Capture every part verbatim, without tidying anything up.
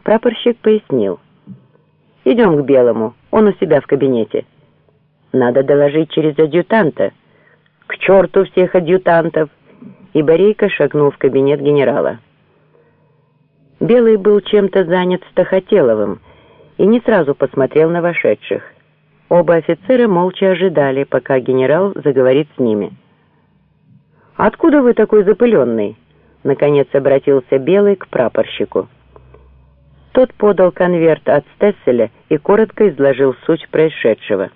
Прапорщик пояснил. «Идем к Белому, он у себя в кабинете». «Надо доложить через адъютанта». «К черту всех адъютантов!» И Борейко шагнул в кабинет генерала. Белый был чем-то занят с Тахотеловым и не сразу посмотрел на вошедших. Оба офицера молча ожидали, пока генерал заговорит с ними. «Откуда вы такой запыленный?» Наконец обратился Белый к прапорщику. Тот подал конверт от Стесселя и коротко изложил суть происшедшего.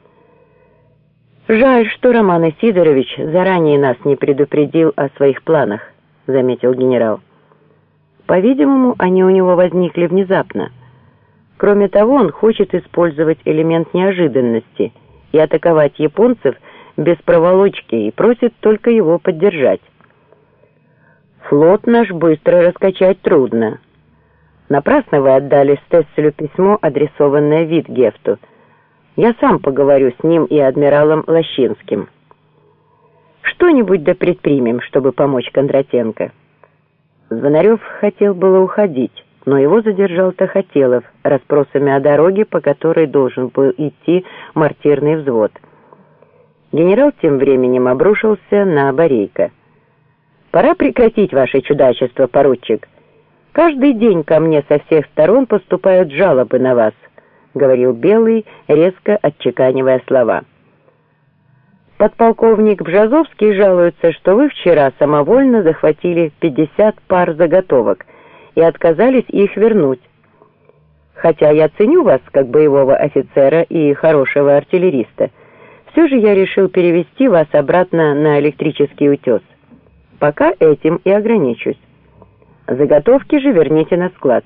«Жаль, что Роман Исидорович заранее нас не предупредил о своих планах», — заметил генерал. «По-видимому, они у него возникли внезапно. Кроме того, он хочет использовать элемент неожиданности и атаковать японцев без проволочки и просит только его поддержать. Флот наш быстро раскачать трудно. Напрасно вы отдали Стесселю письмо, адресованное Витгефту. Я сам поговорю с ним и адмиралом Лощинским. Что-нибудь да предпримем, чтобы помочь Кондратенко». Звонарев хотел было уходить, но его задержал Тахотелов расспросами о дороге, по которой должен был идти мортирный взвод. Генерал тем временем обрушился на Борейко. «Пора прекратить ваше чудачество, поручик. Каждый день ко мне со всех сторон поступают жалобы на вас», — говорил Белый, резко отчеканивая слова. «Подполковник Бжазовский жалуется, что вы вчера самовольно захватили пятьдесят пар заготовок и отказались их вернуть. Хотя я ценю вас как боевого офицера и хорошего артиллериста, все же я решил перевести вас обратно на электрический утес. Пока этим и ограничусь. Заготовки же верните на склад.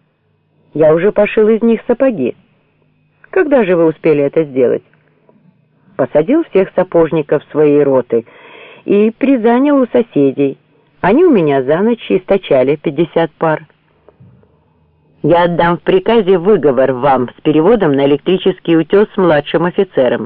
Я уже пошил из них сапоги. Когда же вы успели это сделать? Посадил всех сапожников своей роты и призанял у соседей. Они у меня за ночь источали пятьдесят пар. Я отдам в приказе выговор вам с переводом на электрический утес с младшим офицером.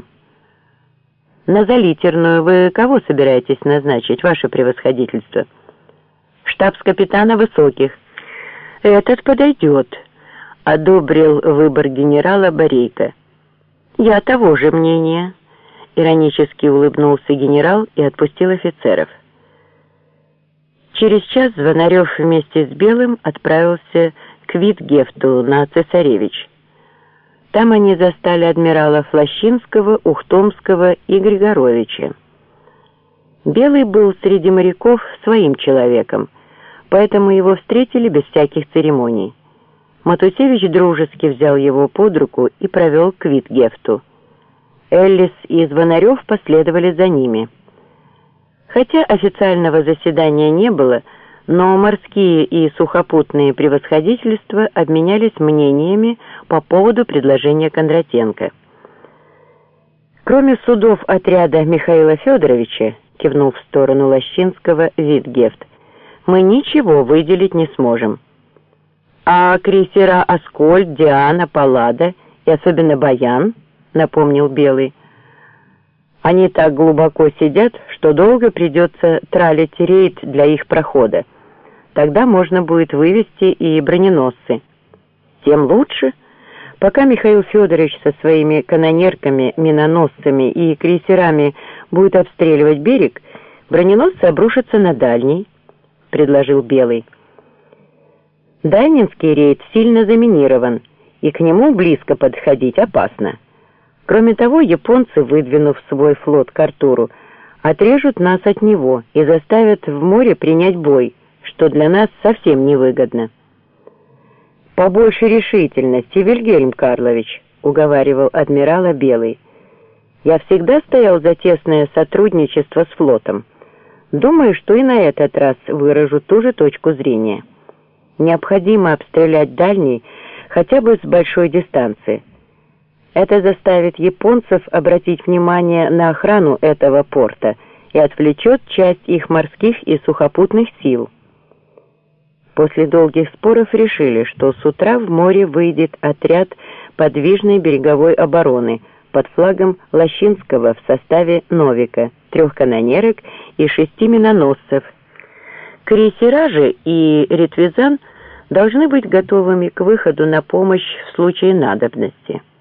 На залитерную вы кого собираетесь назначить, ваше превосходительство? Штабс-капитана Высоких. Этот подойдет, одобрил выбор генерала Борейко. Я того же мнения. Иронически улыбнулся генерал и отпустил офицеров. Через час Звонарев вместе с Белым отправился к Витгефту на Цесаревич. Там они застали адмиралов Лощинского, Ухтомского и Григоровича. Белый был среди моряков своим человеком, поэтому его встретили без всяких церемоний. Матусевич дружески взял его под руку и провел к Витгефту. Эллис и Звонарев последовали за ними. Хотя официального заседания не было, но морские и сухопутные превосходительства обменялись мнениями по поводу предложения Кондратенко. Кроме судов отряда Михаила Федоровича, кивнул в сторону Лощинского Витгефт, мы ничего выделить не сможем. А крейсера «Аскольд», «Диана», «Паллада» и особенно «Баян», напомнил Белый, они так глубоко сидят, что долго придется тралить рейд для их прохода. Тогда можно будет вывести и броненосцы. Тем лучше. Пока Михаил Федорович со своими канонерками, миноносцами и крейсерами будет обстреливать берег, броненосцы обрушатся на дальний, предложил Белый. Дальнинский рейд сильно заминирован, и к нему близко подходить опасно. Кроме того, японцы, выдвинув свой флот к Артуру, отрежут нас от него и заставят в море принять бой, что для нас совсем невыгодно. «Побольше решительности, Вильгельм Карлович», — уговаривал адмирала Белый. «Я всегда стоял за тесное сотрудничество с флотом. Думаю, что и на этот раз выражу ту же точку зрения. Необходимо обстрелять дальний хотя бы с большой дистанции. Это заставит японцев обратить внимание на охрану этого порта и отвлечет часть их морских и сухопутных сил». После долгих споров решили, что с утра в море выйдет отряд подвижной береговой обороны под флагом Лощинского в составе Новика, трех канонерок и шести миноносцев. Крейсера же и Ретвизан должны быть готовыми к выходу на помощь в случае надобности.